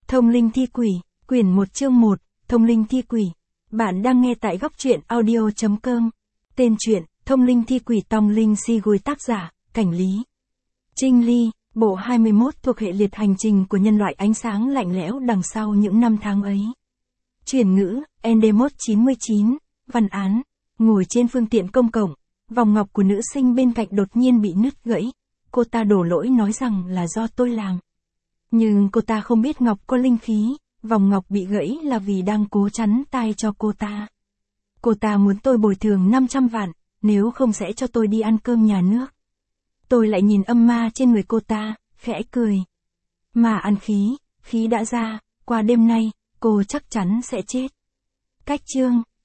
Thông linh thi quỷ, quyển 1 chương 1, Thông linh thi quỷ. Bạn đang nghe tại góc truyện audio.com. Tên truyện, Thông linh thi quỷ Tong Linh Si Gùi, tác giả, Cảnh Lý. Trinh Ly, bộ 21 thuộc hệ liệt hành trình của nhân loại ánh sáng lạnh lẽo đằng sau những năm tháng ấy. Chuyển ngữ, Endemot 99, văn án, ngồi trên phương tiện công cộng, vòng ngọc của nữ sinh bên cạnh đột nhiên bị nứt gãy. Cô ta đổ lỗi nói rằng là do tôi làm. Nhưng cô ta không biết ngọc có linh khí, vòng ngọc bị gãy là vì đang cố chắn tai cho cô ta. Cô ta muốn tôi bồi thường 500 vạn, nếu không sẽ cho tôi đi ăn cơm nhà nước. Tôi lại nhìn âm ma trên người cô ta, khẽ cười. Mà ăn khí đã ra, qua đêm nay, cô chắc chắn sẽ chết. Cách chương,